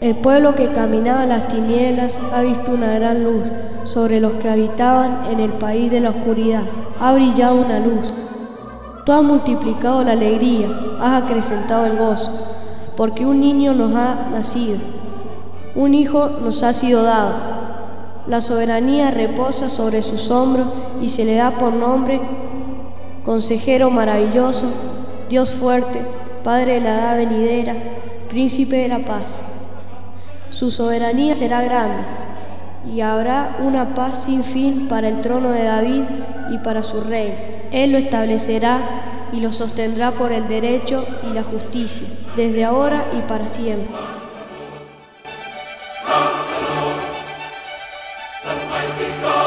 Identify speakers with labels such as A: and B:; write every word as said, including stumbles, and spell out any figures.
A: El pueblo que caminaba en las tinieblas ha visto una gran luz. Sobre los que habitaban en el país de la oscuridad ha brillado una luz. Tú has multiplicado la alegría, has acrecentado el gozo, porque un niño nos ha nacido, un hijo nos ha sido dado. La soberanía reposa sobre sus hombros y se le da por nombre Consejero maravilloso, Dios fuerte, Padre de la edad venidera, Príncipe de la paz. Su soberanía será grande, y habrá una paz sin fin para el trono de David y para su reino. Él lo establecerá y lo sostendrá por el derecho y la justicia, desde ahora y para siempre.
B: Counselor, the mighty God.